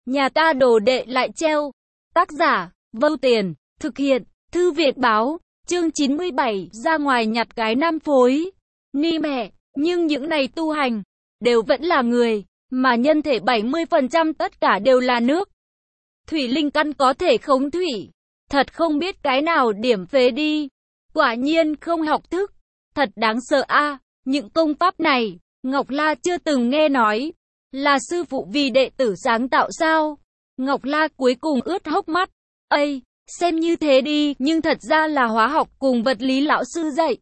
Nhà ta đồ đệ lại treo. Tác giả, Vâu Tiền, thực hiện, Thư Viện Báo, chương 97, ra ngoài nhặt cái nam phối. Ni mẹ, nhưng những này tu hành, đều vẫn là người, mà nhân thể 70% tất cả đều là nước. Thủy linh căn có thể khống thủy, thật không biết cái nào điểm phế đi. Quả nhiên không học thức, thật đáng sợ a. Những công pháp này, Ngọc La chưa từng nghe nói. Là sư phụ vì đệ tử sáng tạo sao? Ngọc La cuối cùng ướt hốc mắt. Ây, xem như thế đi, nhưng thật ra là hóa học cùng vật lý lão sư dạy.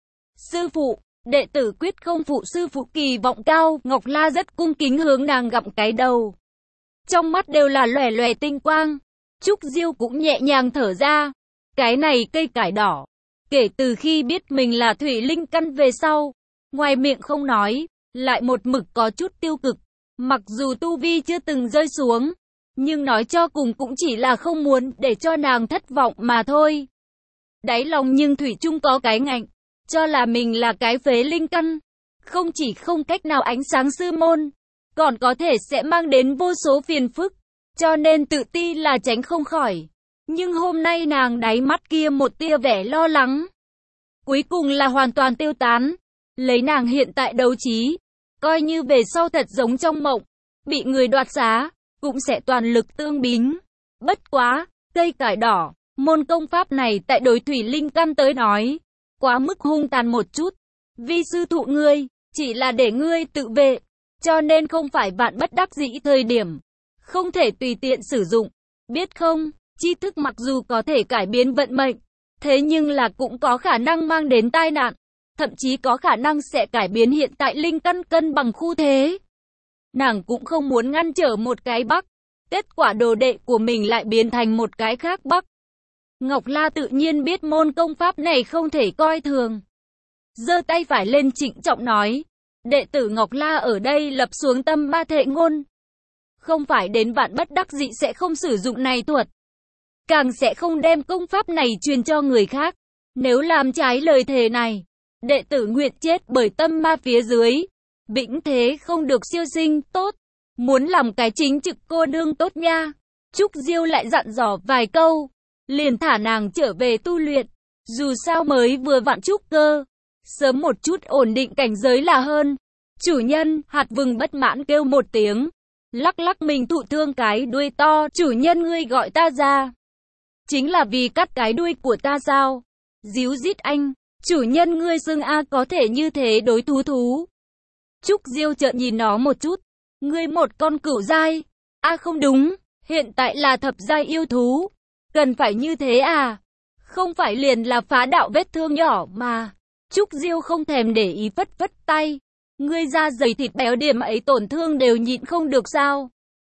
Sư phụ, đệ tử quyết không phụ sư phụ kỳ vọng cao. Ngọc La rất cung kính hướng nàng gặm cái đầu. Trong mắt đều là lòe lòe tinh quang. Trúc Diêu cũng nhẹ nhàng thở ra. Cái này cây cải đỏ, kể từ khi biết mình là thủy linh căn về sau, ngoài miệng không nói, lại một mực có chút tiêu cực. Mặc dù tu vi chưa từng rơi xuống, nhưng nói cho cùng cũng chỉ là không muốn để cho nàng thất vọng mà thôi. Đáy lòng nhưng thủy chung có cái ngạnh, cho là mình là cái phế linh căn, không chỉ không cách nào ánh sáng sư môn, còn có thể sẽ mang đến vô số phiền phức, cho nên tự ti là tránh không khỏi. Nhưng hôm nay nàng đáy mắt kia một tia vẻ lo lắng, cuối cùng là hoàn toàn tiêu tán. Lấy nàng hiện tại đấu trí, coi như về sau thật giống trong mộng, bị người đoạt xá, cũng sẽ toàn lực tương bính. Bất quá, cây cải đỏ, môn công pháp này tại đối thủy linh căn tới nói, quá mức hung tàn một chút. Vi sư thụ ngươi, chỉ là để ngươi tự vệ, cho nên không phải vạn bất đắc dĩ thời điểm, không thể tùy tiện sử dụng. Biết không, tri thức mặc dù có thể cải biến vận mệnh, thế nhưng là cũng có khả năng mang đến tai nạn, thậm chí có khả năng sẽ cải biến hiện tại linh căn cân bằng khu thế. Nàng cũng không muốn ngăn trở một cái bắc, kết quả đồ đệ của mình lại biến thành một cái khác bắc. Ngọc La tự nhiên biết môn công pháp này không thể coi thường. Giơ tay phải lên trịnh trọng nói, đệ tử Ngọc La ở đây lập xuống tâm ma thệ ngôn. Không phải đến vạn bất đắc dĩ sẽ không sử dụng này thuật, càng sẽ không đem công pháp này truyền cho người khác. Nếu làm trái lời thề này, đệ tử nguyện chết bởi tâm ma phía dưới. Vĩnh thế không được siêu sinh, tốt. Muốn làm cái chính trực cô nương tốt nha. Trúc Diêu lại dặn dò vài câu, liền thả nàng trở về tu luyện. Dù sao mới vừa vặn trúc cơ, sớm một chút ổn định cảnh giới là hơn. Chủ nhân, hạt vừng bất mãn kêu một tiếng, lắc lắc mình thụ thương cái đuôi to. Chủ nhân ngươi gọi ta ra, chính là vì cắt cái đuôi của ta sao? Díu dít anh, chủ nhân ngươi xưng a có thể như thế đối thú. Trúc Diêu chợt nhìn nó một chút, ngươi một con cửu giai, không đúng, hiện tại là thập giai yêu thú, cần phải như thế à? Không phải liền là phá đạo vết thương nhỏ mà. Trúc Diêu không thèm để ý phất phất tay, ngươi da dày thịt béo điểm ấy tổn thương đều nhịn không được sao?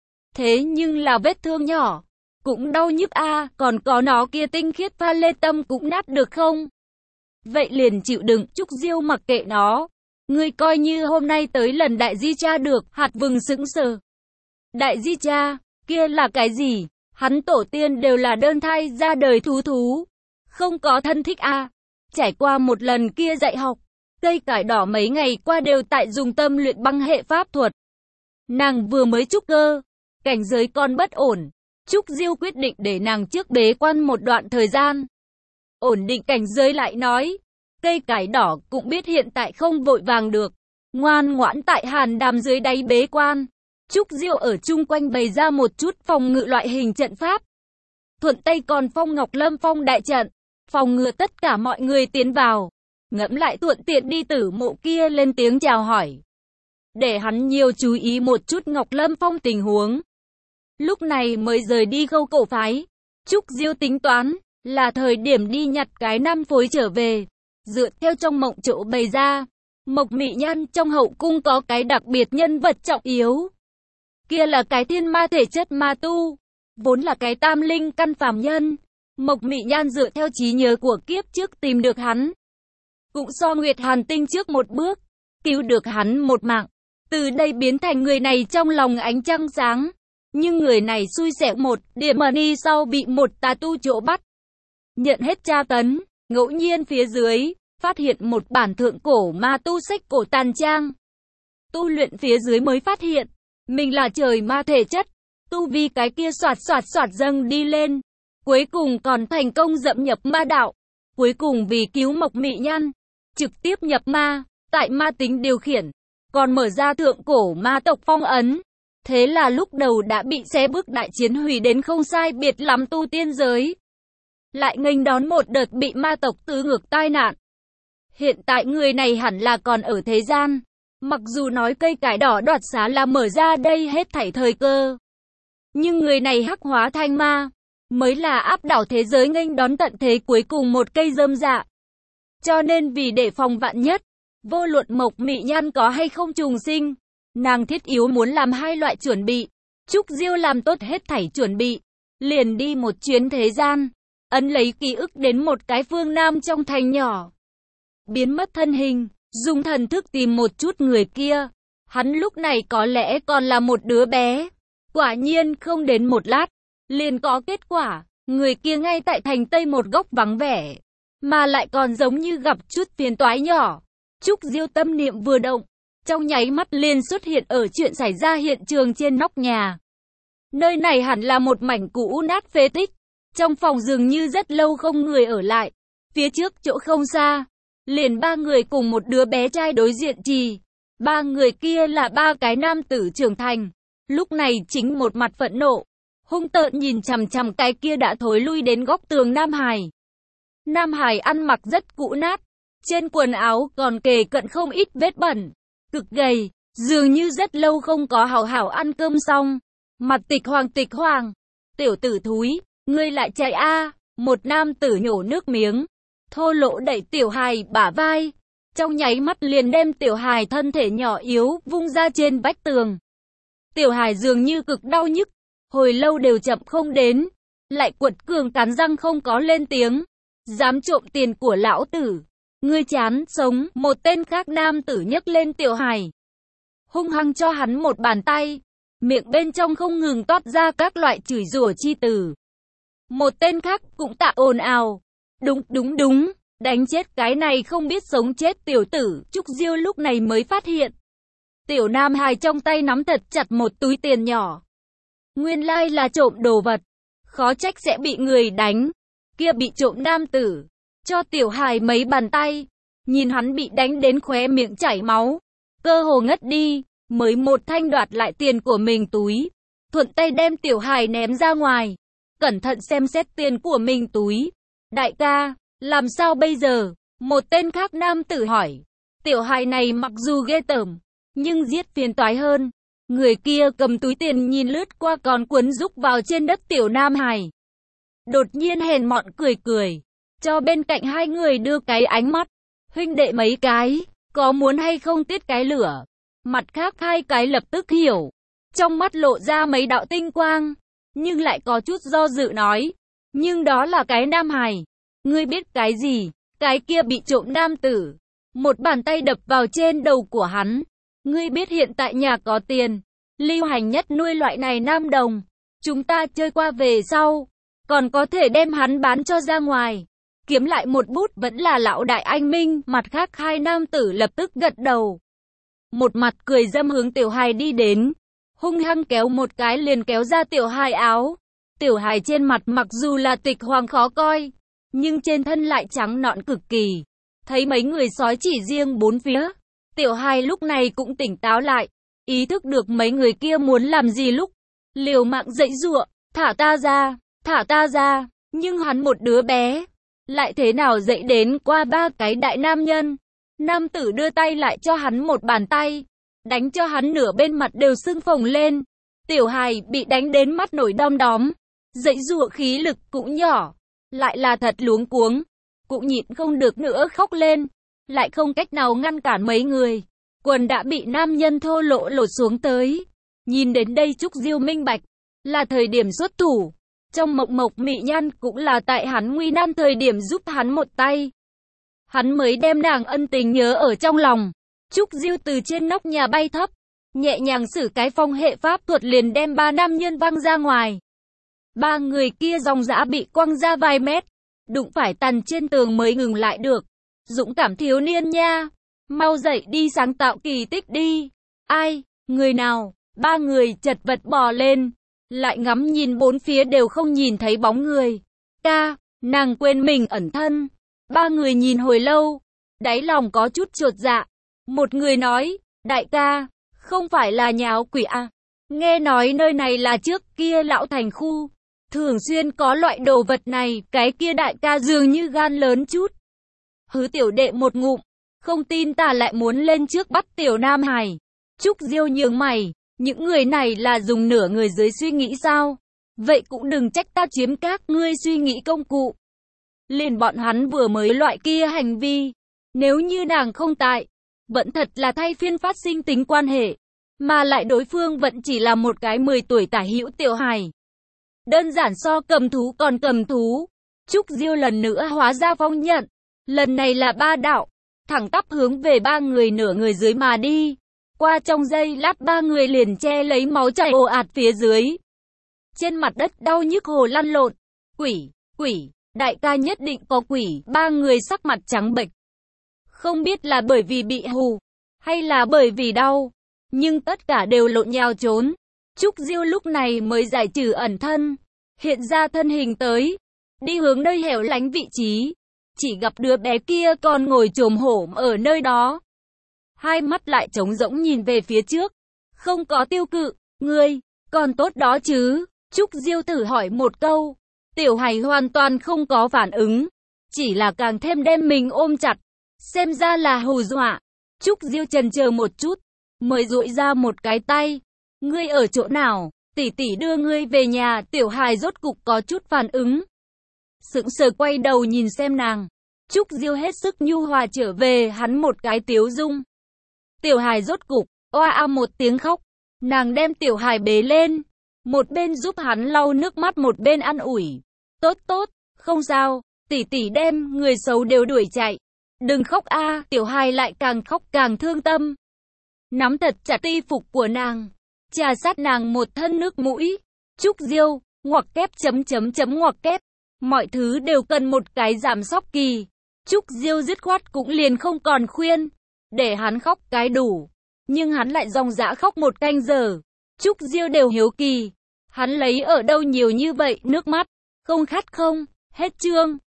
Thế nhưng là vết thương nhỏ, cũng đau nhức còn có nó kia tinh khiết pha lê tâm cũng nát được không? Vậy liền chịu đựng. Trúc Diêu mặc kệ nó. Ngươi coi như hôm nay tới lần đại di cha được. Hạt vừng sững sờ. Đại di cha, kia là cái gì? Hắn tổ tiên đều là đơn thai ra đời thú, không có thân thích Trải qua một lần kia dạy học, cây cải đỏ mấy ngày qua đều tại dùng tâm luyện băng hệ pháp thuật. Nàng vừa mới trúc cơ, cảnh giới còn bất ổn. Trúc Diêu quyết định để nàng trước bế quan một đoạn thời gian, ổn định cảnh giới lại nói. Cây cải đỏ cũng biết hiện tại không vội vàng được, ngoan ngoãn tại hàn đàm dưới đáy bế quan. Trúc Diêu ở chung quanh bày ra một chút phòng ngự loại hình trận pháp, thuận tay còn phong Ngọc Lâm Phong đại trận, phòng ngừa tất cả mọi người tiến vào. Ngẫm lại thuận tiện đi Tử Mộ kia lên tiếng chào hỏi, để hắn nhiều chú ý một chút Ngọc Lâm Phong tình huống. Lúc này mới rời đi Khâu Cổ phái. Trúc Diêu tính toán là thời điểm đi nhặt cái nam phối trở về. Dựa theo trong mộng chỗ bày ra, Mộc Mị Nhan trong hậu cung có cái đặc biệt nhân vật trọng yếu. Kia là cái thiên ma thể chất ma tu, vốn là cái tam linh căn phàm nhân. Mộc Mị Nhan dựa theo trí nhớ của kiếp trước tìm được hắn, cũng so Nguyệt Hàn Tinh trước một bước, cứu được hắn một mạng. Từ đây biến thành người này trong lòng ánh trăng sáng. Nhưng người này xui xẻo một điểm đi sau bị một tà tu chỗ bắt, nhận hết tra tấn. Ngẫu nhiên phía dưới, phát hiện một bản thượng cổ ma tu sách cổ tàn trang. Tu luyện phía dưới mới phát hiện, mình là trời ma thể chất. Tu vi cái kia xoạt xoạt xoạt dâng đi lên. Cuối cùng còn thành công dẫm nhập ma đạo. Cuối cùng vì cứu Mộc Mị Nhan, trực tiếp nhập ma, tại ma tính điều khiển, còn mở ra thượng cổ ma tộc phong ấn. Thế là lúc đầu đã bị xé bước đại chiến hủy đến không sai biệt lắm tu tiên giới. Lại nghênh đón một đợt bị ma tộc tứ ngược tai nạn. Hiện tại người này hẳn là còn ở thế gian. Mặc dù nói cây cải đỏ đoạt xá là mở ra đây hết thảy thời cơ. Nhưng người này hắc hóa thành ma, mới là áp đảo thế giới nghênh đón tận thế cuối cùng một cây rơm dạ. Cho nên vì để phòng vạn nhất, vô luận Mộc Mị Nhan có hay không trùng sinh, nàng thiết yếu muốn làm hai loại chuẩn bị. Trúc Diêu làm tốt hết thảy chuẩn bị, liền đi một chuyến thế gian, ấn lấy ký ức đến một cái phương Nam trong thành nhỏ. Biến mất thân hình, dùng thần thức tìm một chút người kia. Hắn lúc này có lẽ còn là một đứa bé. Quả nhiên không đến một lát, liền có kết quả. Người kia ngay tại thành Tây một góc vắng vẻ, mà lại còn giống như gặp chút phiền toái nhỏ. Trúc Diêu tâm niệm vừa động, trong nháy mắt liền xuất hiện ở chuyện xảy ra hiện trường trên nóc nhà. Nơi này hẳn là một mảnh cũ nát phế tích. Trong phòng dường như rất lâu không người ở lại. Phía trước chỗ không xa, liền ba người cùng một đứa bé trai đối diện trì. Ba người kia là ba cái nam tử trưởng thành. Lúc này chính một mặt phẫn nộ, hung tợn nhìn chằm chằm cái kia đã thối lui đến góc tường Nam Hải. Nam Hải ăn mặc rất cũ nát, trên quần áo còn kề cận không ít vết bẩn, cực gầy, dường như rất lâu không có hảo hảo ăn cơm xong. Mặt tịch hoàng, tiểu tử thúi, ngươi lại chạy a? Một nam tử nhổ nước miếng, thô lỗ đẩy tiểu hài bả vai, trong nháy mắt liền đem tiểu hài thân thể nhỏ yếu vung ra trên vách tường. Tiểu hài dường như cực đau nhức, hồi lâu đều chậm không đến, lại quật cường cắn răng không có lên tiếng. Dám trộm tiền của lão tử, ngươi chán sống. Một tên khác nam tử nhấc lên tiểu hài, hung hăng cho hắn một bàn tay, miệng bên trong không ngừng toát ra các loại chửi rủa chi từ. Một tên khác cũng tạ ồn ào, đúng, đánh chết cái này không biết sống chết tiểu tử. Trúc Diêu lúc này mới phát hiện, tiểu nam hài trong tay nắm thật chặt một túi tiền nhỏ. Nguyên lai là trộm đồ vật, khó trách sẽ bị người đánh. Kia bị trộm nam tử, cho tiểu hài mấy bàn tay, nhìn hắn bị đánh đến khóe miệng chảy máu, cơ hồ ngất đi, mới một thanh đoạt lại tiền của mình túi, thuận tay đem tiểu hài ném ra ngoài, cẩn thận xem xét tiền của mình túi. Đại ca, làm sao bây giờ? Một tên khác nam tử hỏi. Tiểu hài này mặc dù ghê tởm, nhưng giết phiền toái hơn. Người kia cầm túi tiền nhìn lướt qua còn cuốn rúc vào trên đất tiểu nam hài. Đột nhiên hèn mọn cười, cho bên cạnh hai người đưa cái ánh mắt. Huynh đệ mấy cái, có muốn hay không tiết cái lửa? Mặt khác hai cái lập tức hiểu, trong mắt lộ ra mấy đạo tinh quang, nhưng lại có chút do dự nói. Nhưng đó là cái nam hài. Ngươi biết cái gì? Cái kia bị trộm nam tử, một bàn tay đập vào trên đầu của hắn. Ngươi biết hiện tại nhà có tiền, lưu hành nhất nuôi loại này nam đồng. Chúng ta chơi qua về sau, còn có thể đem hắn bán cho ra ngoài, kiếm lại một bút vẫn là lão đại anh minh. Mặt khác hai nam tử lập tức gật đầu, một mặt cười dâm hướng tiểu hài đi đến, hung hăng kéo một cái liền kéo ra tiểu hài áo. Tiểu hài trên mặt mặc dù là tịch hoàng khó coi, nhưng trên thân lại trắng nõn cực kỳ. Thấy mấy người sói chỉ riêng bốn phía, tiểu hài lúc này cũng tỉnh táo lại, ý thức được mấy người kia muốn làm gì lúc liều mạng giãy giụa, thả ta ra, nhưng hắn một đứa bé, lại thế nào dậy đến qua ba cái đại nam nhân. Nam tử đưa tay lại cho hắn một bàn tay, đánh cho hắn nửa bên mặt đều sưng phồng lên. Tiểu hài bị đánh đến mắt nổi đom đóm, giãy giụa khí lực cũng nhỏ, lại là thật luống cuống, cũng nhịn không được nữa khóc lên, lại không cách nào ngăn cản mấy người. Quần đã bị nam nhân thô lỗ lột xuống tới. Nhìn đến đây Trúc Diêu minh bạch, là thời điểm xuất thủ. Trong Mộc Mị Nhan cũng là tại hắn nguy nan thời điểm giúp hắn một tay. Hắn mới đem nàng ân tình nhớ ở trong lòng. Trúc Diêu từ trên nóc nhà bay thấp, nhẹ nhàng sử cái phong hệ pháp thuật liền đem ba nam nhân văng ra ngoài. Ba người kia dòng dã bị quăng ra vài mét, đụng phải tàn trên tường mới ngừng lại được. Dũng cảm thiếu niên nha, mau dậy đi sáng tạo kỳ tích đi. Ai, người nào? Ba người chật vật bò lên, lại ngắm nhìn bốn phía đều không nhìn thấy bóng người. Ca, nàng quên mình ẩn thân. Ba người nhìn hồi lâu, đáy lòng có chút chột dạ. Một người nói, đại ca, không phải là nhà áo quỷ à? Nghe nói nơi này là trước kia lão thành khu, thường xuyên có loại đồ vật này, cái kia đại ca dường như gan lớn chút. Hứ tiểu đệ một ngụm, không tin ta lại muốn lên trước bắt tiểu Nam Hải. Trúc Diêu nhướng mày, những người này là dùng nửa người dưới suy nghĩ sao? Vậy cũng đừng trách ta chiếm các ngươi suy nghĩ công cụ. Liền bọn hắn vừa mới loại kia hành vi, nếu như nàng không tại, vẫn thật là thay phiên phát sinh tính quan hệ, mà lại đối phương vẫn chỉ là một cái 10 tuổi tả hữu tiểu hài. Đơn giản so cầm thú còn cầm thú. Trúc Diêu lần nữa hóa ra phong nhận, lần này là ba đạo, thẳng tắp hướng về ba người nửa người dưới mà đi. Qua trong giây lát ba người liền che lấy máu chảy ồ ạt phía dưới. Trên mặt đất đau nhức hồ lăn lộn. Quỷ, đại ca nhất định có quỷ. Ba người sắc mặt trắng bệch. Không biết là bởi vì bị hù, hay là bởi vì đau, nhưng tất cả đều lộn nhào trốn. Trúc Diêu lúc này mới giải trừ ẩn thân, hiện ra thân hình tới, đi hướng nơi hẻo lánh vị trí. Chỉ gặp đứa bé kia còn ngồi chồm hổm ở nơi đó. Hai mắt lại trống rỗng nhìn về phía trước, không có tiêu cự. Ngươi, còn tốt đó chứ? Trúc Diêu thử hỏi một câu. Tiểu hài hoàn toàn không có phản ứng, chỉ là càng thêm đem mình ôm chặt. Xem ra là hù dọa. Trúc Diêu chần chờ một chút, mới duỗi ra một cái tay. Ngươi ở chỗ nào? Tỷ tỷ đưa ngươi về nhà. Tiểu hài rốt cục có chút phản ứng, sững sờ quay đầu nhìn xem nàng. Trúc Diêu hết sức nhu hòa trở về hắn một cái tiếu dung. Tiểu hài rốt cục oa a một tiếng khóc. Nàng đem tiểu hài bế lên, một bên giúp hắn lau nước mắt một bên an ủi. Tốt, không sao, tỷ tỷ đem người xấu đều đuổi chạy. Đừng khóc a. Tiểu hài lại càng khóc càng thương tâm, nắm thật chặt y phục của nàng, trà sát nàng một thân nước mũi. Trúc Diêu, ngoặc kép ngoặc kép. Mọi thứ đều cần một cái giảm sóc kỳ. Trúc Diêu dứt khoát cũng liền không còn khuyên, để hắn khóc cái đủ. Nhưng hắn lại ròng rã khóc một canh giờ. Trúc Diêu đều hiếu kỳ, hắn lấy ở đâu nhiều như vậy nước mắt. Không khát không? Hết chương.